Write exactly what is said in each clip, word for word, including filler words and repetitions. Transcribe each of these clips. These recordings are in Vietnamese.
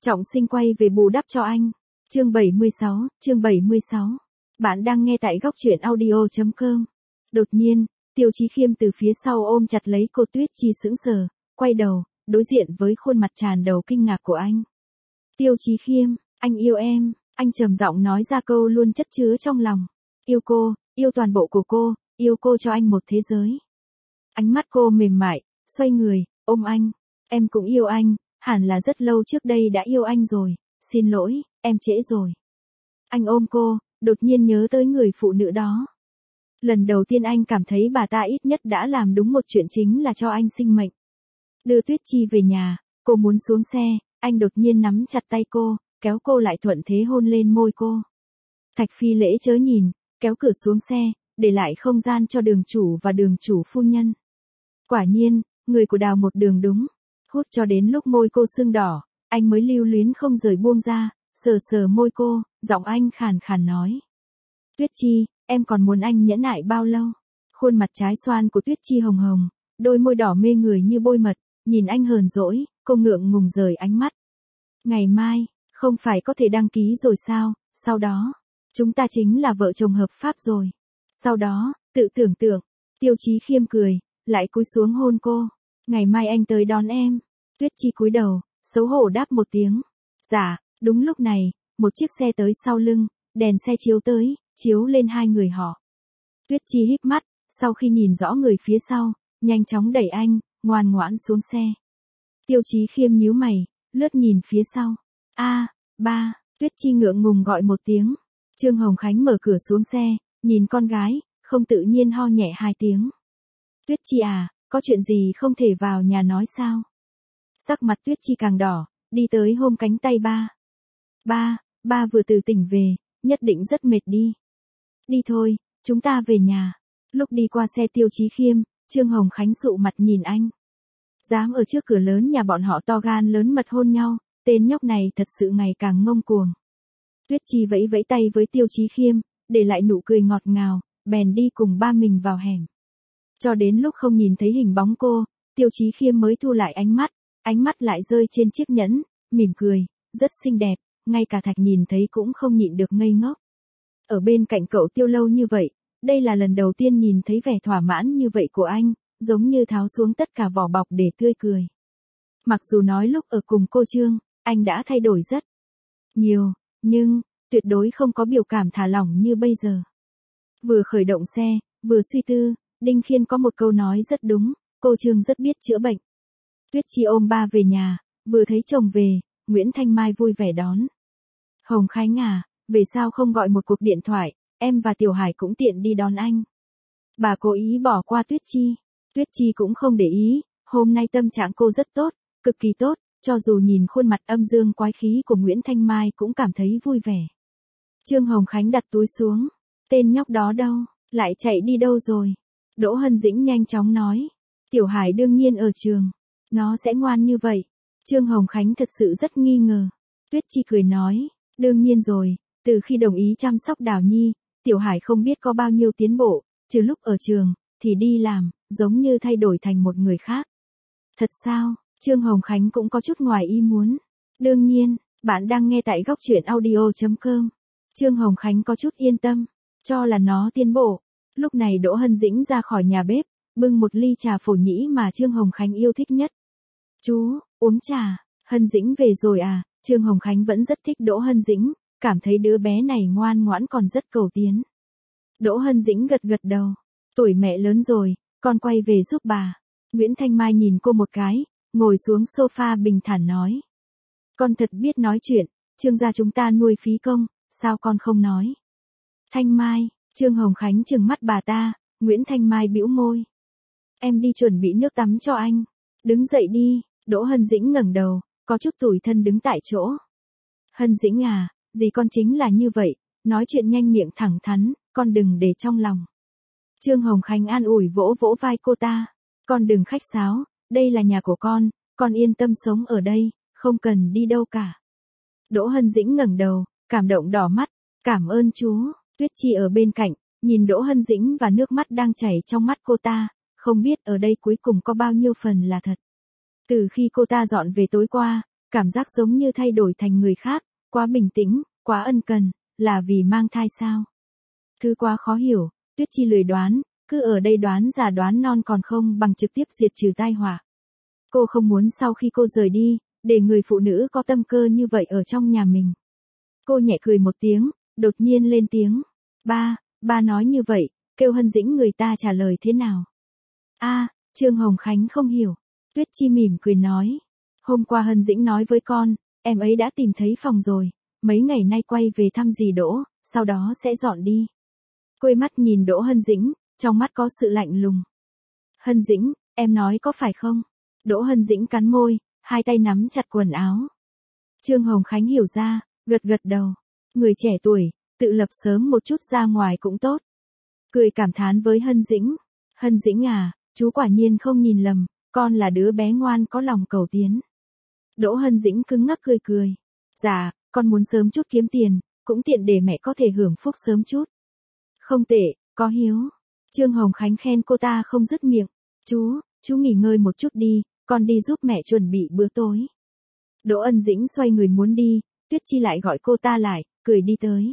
Trọng Sinh quay về bù đắp cho anh. Chương bảy mươi sáu, chương bảy mươi sáu. Bạn đang nghe tại góc truyện audio chấm com. Đột nhiên, Tiêu Chí Khiêm từ phía sau ôm chặt lấy cô. Tuyết Chi sững sờ, quay đầu, đối diện với khuôn mặt tràn đầy kinh ngạc của anh. Tiêu Chí Khiêm, anh yêu em, anh trầm giọng nói ra câu luôn chất chứa trong lòng. Yêu cô, yêu toàn bộ của cô, yêu cô cho anh một thế giới. Ánh mắt cô mềm mại, xoay người, ôm anh. Em cũng yêu anh, hẳn là rất lâu trước đây đã yêu anh rồi, xin lỗi, em trễ rồi. Anh ôm cô, đột nhiên nhớ tới người phụ nữ đó. Lần đầu tiên anh cảm thấy bà ta ít nhất đã làm đúng một chuyện, chính là cho anh sinh mệnh. Đưa Tuyết Chi về nhà, cô muốn xuống xe, anh đột nhiên nắm chặt tay cô, kéo cô lại, thuận thế hôn lên môi cô. Thạch Phi Lễ chớ nhìn, kéo cửa xuống xe, để lại không gian cho đường chủ và đường chủ phu nhân. Quả nhiên, người của Đào một đường đúng. Hút cho đến lúc môi cô sưng đỏ, anh mới lưu luyến không rời buông ra, sờ sờ môi cô, giọng anh khàn khàn nói. Tuyết Chi, em còn muốn anh nhẫn nại bao lâu? Khuôn mặt trái xoan của Tuyết Chi hồng hồng, đôi môi đỏ mê người như bôi mật, nhìn anh hờn dỗi, cô ngượng ngùng rời ánh mắt. Ngày mai, không phải có thể đăng ký rồi sao, sau đó, chúng ta chính là vợ chồng hợp pháp rồi. Sau đó, tự tưởng tượng, Tiêu Chí Khiêm cười, lại cúi xuống hôn cô. Ngày mai anh tới đón em. Tuyết Chi cúi đầu, xấu hổ đáp một tiếng. Dạ. Đúng lúc này, một chiếc xe tới sau lưng, đèn xe chiếu tới, chiếu lên hai người họ. Tuyết Chi híp mắt, sau khi nhìn rõ người phía sau, nhanh chóng đẩy anh, ngoan ngoãn xuống xe. Tiêu Chí Khiêm nhíu mày, lướt nhìn phía sau. A, ba, Tuyết Chi ngượng ngùng gọi một tiếng. Trương Hồng Khánh mở cửa xuống xe, nhìn con gái, không tự nhiên ho nhẹ hai tiếng. Tuyết Chi à, có chuyện gì không thể vào nhà nói sao? Sắc mặt Tuyết Chi càng đỏ, đi tới ôm cánh tay ba. Ba, ba vừa từ tỉnh về, nhất định rất mệt đi. Đi thôi, chúng ta về nhà. Lúc đi qua xe Tiêu Chí Khiêm, Trương Hồng Khánh sụ mặt nhìn anh. Dám ở trước cửa lớn nhà bọn họ to gan lớn mật hôn nhau, tên nhóc này thật sự ngày càng ngông cuồng. Tuyết Chi vẫy vẫy tay với Tiêu Chí Khiêm, để lại nụ cười ngọt ngào, bèn đi cùng ba mình vào hẻm. Cho đến lúc không nhìn thấy hình bóng cô, Tiêu Chí Khiêm mới thu lại ánh mắt, ánh mắt lại rơi trên chiếc nhẫn, mỉm cười, rất xinh đẹp, ngay cả Thạch nhìn thấy cũng không nhịn được ngây ngốc. Ở bên cạnh cậu Tiêu lâu như vậy, đây là lần đầu tiên nhìn thấy vẻ thỏa mãn như vậy của anh, giống như tháo xuống tất cả vỏ bọc để tươi cười. Mặc dù nói lúc ở cùng cô Trương, anh đã thay đổi rất nhiều, nhưng, tuyệt đối không có biểu cảm thả lỏng như bây giờ. Vừa khởi động xe, vừa suy tư, Đinh Khiên có một câu nói rất đúng, cô Trương rất biết chữa bệnh. Tuyết Chi ôm ba về nhà, vừa thấy chồng về, Nguyễn Thanh Mai vui vẻ đón. Hồng Khánh à, về sao không gọi một cuộc điện thoại, em và Tiểu Hải cũng tiện đi đón anh. Bà cố ý bỏ qua Tuyết Chi. Tuyết Chi cũng không để ý, hôm nay tâm trạng cô rất tốt, cực kỳ tốt, cho dù nhìn khuôn mặt âm dương quái khí của Nguyễn Thanh Mai cũng cảm thấy vui vẻ. Trương Hồng Khánh đặt túi xuống. Tên nhóc đó đâu, lại chạy đi đâu rồi? Đỗ Hân Dĩnh nhanh chóng nói. Tiểu Hải đương nhiên ở trường. Nó sẽ ngoan như vậy. Trương Hồng Khánh thật sự rất nghi ngờ. Tuyết Chi cười nói. Đương nhiên rồi, từ khi đồng ý chăm sóc Đào Nhi, Tiểu Hải không biết có bao nhiêu tiến bộ, trừ lúc ở trường, thì đi làm, giống như thay đổi thành một người khác. Thật sao? Trương Hồng Khánh cũng có chút ngoài ý muốn. Đương nhiên, bạn đang nghe tại góc truyện audio chấm com. Trương Hồng Khánh có chút yên tâm, cho là nó tiến bộ. Lúc này Đỗ Hân Dĩnh ra khỏi nhà bếp, bưng một ly trà phổ nhĩ mà Trương Hồng Khánh yêu thích nhất. Chú, uống trà. Hân Dĩnh về rồi à? Trương Hồng Khánh vẫn rất thích Đỗ Hân Dĩnh, cảm thấy đứa bé này ngoan ngoãn còn rất cầu tiến. Đỗ Hân Dĩnh gật gật đầu. Tuổi mẹ lớn rồi, con quay về giúp bà. Nguyễn Thanh Mai nhìn cô một cái, ngồi xuống sofa bình thản nói. Con thật biết nói chuyện, Trương gia chúng ta nuôi phí công, sao con không nói? Thanh Mai, Trương Hồng Khánh trừng mắt bà ta, Nguyễn Thanh Mai bĩu môi. Em đi chuẩn bị nước tắm cho anh. Đứng dậy đi. Đỗ Hân Dĩnh ngẩng đầu, có chút tủi thân đứng tại chỗ. Hân Dĩnh à, dì con chính là như vậy, nói chuyện nhanh miệng thẳng thắn, con đừng để trong lòng. Trương Hồng Khánh an ủi vỗ vỗ vai cô ta. Con đừng khách sáo, đây là nhà của con, con yên tâm sống ở đây, không cần đi đâu cả. Đỗ Hân Dĩnh ngẩng đầu, cảm động đỏ mắt, cảm ơn chú. Tuyết Chi ở bên cạnh, nhìn Đỗ Hân Dĩnh và nước mắt đang chảy trong mắt cô ta, không biết ở đây cuối cùng có bao nhiêu phần là thật. Từ khi cô ta dọn về tối qua, cảm giác giống như thay đổi thành người khác, quá bình tĩnh, quá ân cần, là vì mang thai sao? Thứ quá khó hiểu, Tuyết Chi lười đoán, cứ ở đây đoán già đoán non còn không bằng trực tiếp diệt trừ tai họa. Cô không muốn sau khi cô rời đi, để người phụ nữ có tâm cơ như vậy ở trong nhà mình. Cô nhẹ cười một tiếng, đột nhiên lên tiếng. Ba, ba nói như vậy, kêu Hân Dĩnh người ta trả lời thế nào? A, Trương Hồng Khánh không hiểu. Tuyết Chi mỉm cười nói. Hôm qua Hân Dĩnh nói với con, em ấy đã tìm thấy phòng rồi, mấy ngày nay quay về thăm dì Đỗ, sau đó sẽ dọn đi. Quay mắt nhìn Đỗ Hân Dĩnh, trong mắt có sự lạnh lùng. Hân Dĩnh, em nói có phải không? Đỗ Hân Dĩnh cắn môi, hai tay nắm chặt quần áo. Trương Hồng Khánh hiểu ra, gật gật đầu. Người trẻ tuổi, tự lập sớm một chút ra ngoài cũng tốt. Cười cảm thán với Hân Dĩnh. Hân Dĩnh à, chú quả nhiên không nhìn lầm, con là đứa bé ngoan có lòng cầu tiến. Đỗ Hân Dĩnh cứng ngắc cười cười. Dạ, con muốn sớm chút kiếm tiền, cũng tiện để mẹ có thể hưởng phúc sớm chút. Không tệ, có hiếu. Trương Hồng Khánh khen cô ta không dứt miệng. Chú, chú nghỉ ngơi một chút đi, con đi giúp mẹ chuẩn bị bữa tối. Đỗ Hân Dĩnh xoay người muốn đi, Tuyết Chi lại gọi cô ta lại, cười đi tới.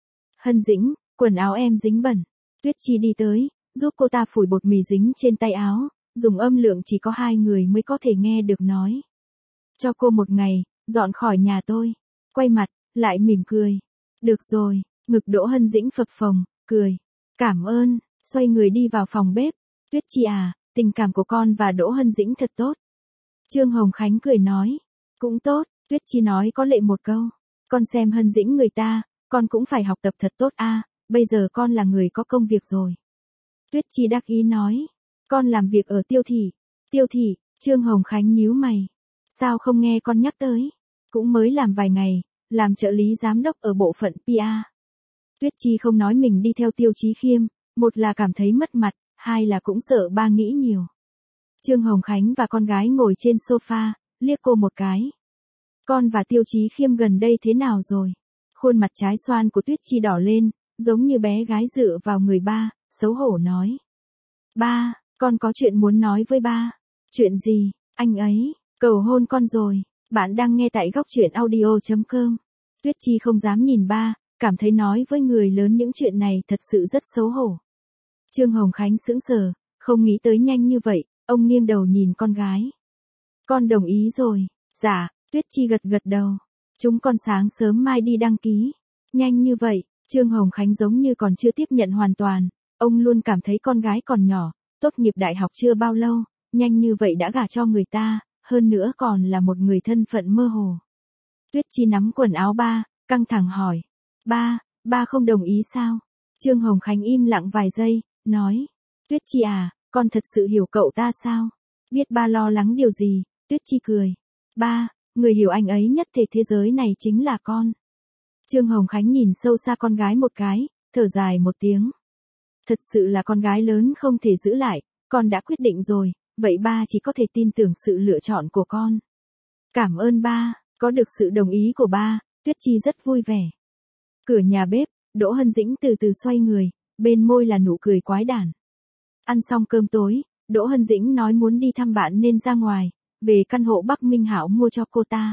Hân Dĩnh, quần áo em dính bẩn. Tuyết Chi đi tới, giúp cô ta phủi bột mì dính trên tay áo, dùng âm lượng chỉ có hai người mới có thể nghe được nói. Cho cô một ngày, dọn khỏi nhà tôi. Quay mặt, lại mỉm cười. Được rồi, ngực Đỗ Hân Dĩnh phập phồng, cười. Cảm ơn, xoay người đi vào phòng bếp. Tuyết Chi à, tình cảm của con và Đỗ Hân Dĩnh thật tốt. Trương Hồng Khánh cười nói. Cũng tốt, Tuyết Chi nói có lệ một câu. Con xem Hân Dĩnh người ta, con cũng phải học tập thật tốt a. Bây giờ con là người có công việc rồi. Tuyết Chi đắc ý nói. Con làm việc ở Tiêu Thị. Tiêu Thị, Trương Hồng Khánh nhíu mày. Sao không nghe con nhắc tới? Cũng mới làm vài ngày, làm trợ lý giám đốc ở bộ phận pê e. Tuyết Chi không nói mình đi theo Tiêu Chí Khiêm, một là cảm thấy mất mặt, hai là cũng sợ ba nghĩ nhiều. Trương Hồng Khánh và con gái ngồi trên sofa, liếc cô một cái. Con và Tiêu Chí Khiêm gần đây thế nào rồi? Khuôn mặt trái xoan của Tuyết Chi đỏ lên, giống như bé gái dựa vào người ba, xấu hổ nói. Ba, con có chuyện muốn nói với ba. Chuyện gì? Anh ấy, cầu hôn con rồi. Bạn đang nghe tại góc truyện audio chấm com. Tuyết Chi không dám nhìn ba, cảm thấy nói với người lớn những chuyện này thật sự rất xấu hổ. Trương Hồng Khánh sững sờ, không nghĩ tới nhanh như vậy, ông nghiêng đầu nhìn con gái. Con đồng ý rồi. Dạ, Tuyết Chi gật gật đầu. Chúng con sáng sớm mai đi đăng ký. Nhanh như vậy, Trương Hồng Khánh giống như còn chưa tiếp nhận hoàn toàn. Ông luôn cảm thấy con gái còn nhỏ, tốt nghiệp đại học chưa bao lâu, nhanh như vậy đã gả cho người ta, hơn nữa còn là một người thân phận mơ hồ. Tuyết Chi nắm quần áo ba, căng thẳng hỏi. Ba, ba không đồng ý sao? Trương Hồng Khánh im lặng vài giây, nói. Tuyết Chi à, con thật sự hiểu cậu ta sao? Biết ba lo lắng điều gì? Tuyết Chi cười. Ba, người hiểu anh ấy nhất thể thế giới này chính là con. Trương Hồng Khánh nhìn sâu xa con gái một cái, thở dài một tiếng. Thật sự là con gái lớn không thể giữ lại, con đã quyết định rồi, vậy ba chỉ có thể tin tưởng sự lựa chọn của con. Cảm ơn ba, có được sự đồng ý của ba, Tuyết Chi rất vui vẻ. Cửa nhà bếp, Đỗ Hân Dĩnh từ từ xoay người, bên môi là nụ cười quái đản. Ăn xong cơm tối, Đỗ Hân Dĩnh nói muốn đi thăm bạn nên ra ngoài, về căn hộ Bắc Minh Hảo mua cho cô ta.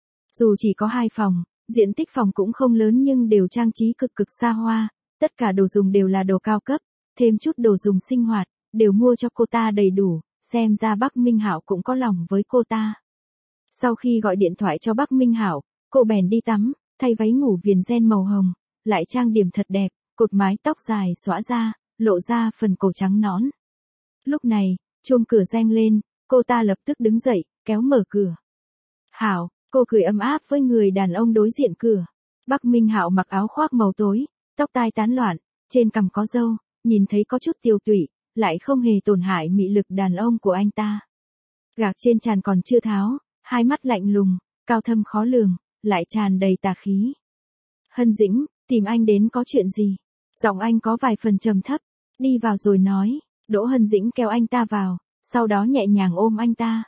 Dù chỉ có hai phòng, diện tích phòng cũng không lớn nhưng đều trang trí cực cực xa hoa, tất cả đồ dùng đều là đồ cao cấp, thêm chút đồ dùng sinh hoạt, đều mua cho cô ta đầy đủ, xem ra Bắc Minh Hảo cũng có lòng với cô ta. Sau khi gọi điện thoại cho Bắc Minh Hảo, cô bèn đi tắm, thay váy ngủ viền ren màu hồng, lại trang điểm thật đẹp, cột mái tóc dài xõa ra, lộ ra phần cổ trắng nõn. Lúc này, chuông cửa reng lên, cô ta lập tức đứng dậy, kéo mở cửa. Hảo, cô cười ấm áp với người đàn ông đối diện cửa. Bắc Minh Hạo mặc áo khoác màu tối, tóc tai tán loạn, trên cằm có râu, nhìn thấy có chút tiêu tụy, lại không hề tổn hại mị lực đàn ông của anh ta. Gạc trên trán còn chưa tháo, hai mắt lạnh lùng, cao thâm khó lường, lại tràn đầy tà khí. Hân Dĩnh, tìm anh đến có chuyện gì? Giọng anh có vài phần trầm thấp, đi vào rồi nói. Đỗ Hân Dĩnh kéo anh ta vào, sau đó nhẹ nhàng ôm anh ta.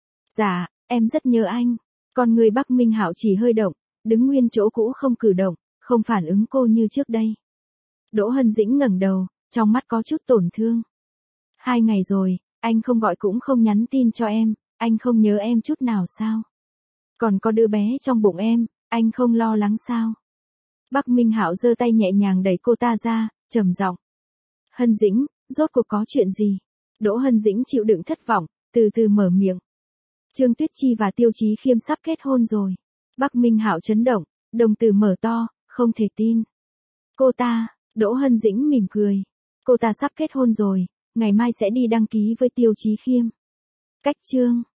Dạ, em rất nhớ anh. Còn người Bắc Minh Hạo chỉ hơi động, đứng nguyên chỗ cũ không cử động, không phản ứng cô như trước đây. Đỗ Hân Dĩnh ngẩng đầu, trong mắt có chút tổn thương. Hai ngày rồi, anh không gọi cũng không nhắn tin cho em, anh không nhớ em chút nào sao? Còn có đứa bé trong bụng em, anh không lo lắng sao? Bắc Minh Hạo giơ tay nhẹ nhàng đẩy cô ta ra, trầm giọng. Hân Dĩnh, rốt cuộc có chuyện gì? Đỗ Hân Dĩnh chịu đựng thất vọng, từ từ mở miệng. Trương Tuyết Chi và Tiêu Chí Khiêm sắp kết hôn rồi. Bắc Minh Hạo chấn động, đồng tử mở to, không thể tin. Cô ta, Đỗ Hân Dĩnh mỉm cười. Cô ta sắp kết hôn rồi, ngày mai sẽ đi đăng ký với Tiêu Chí Khiêm. Cách chương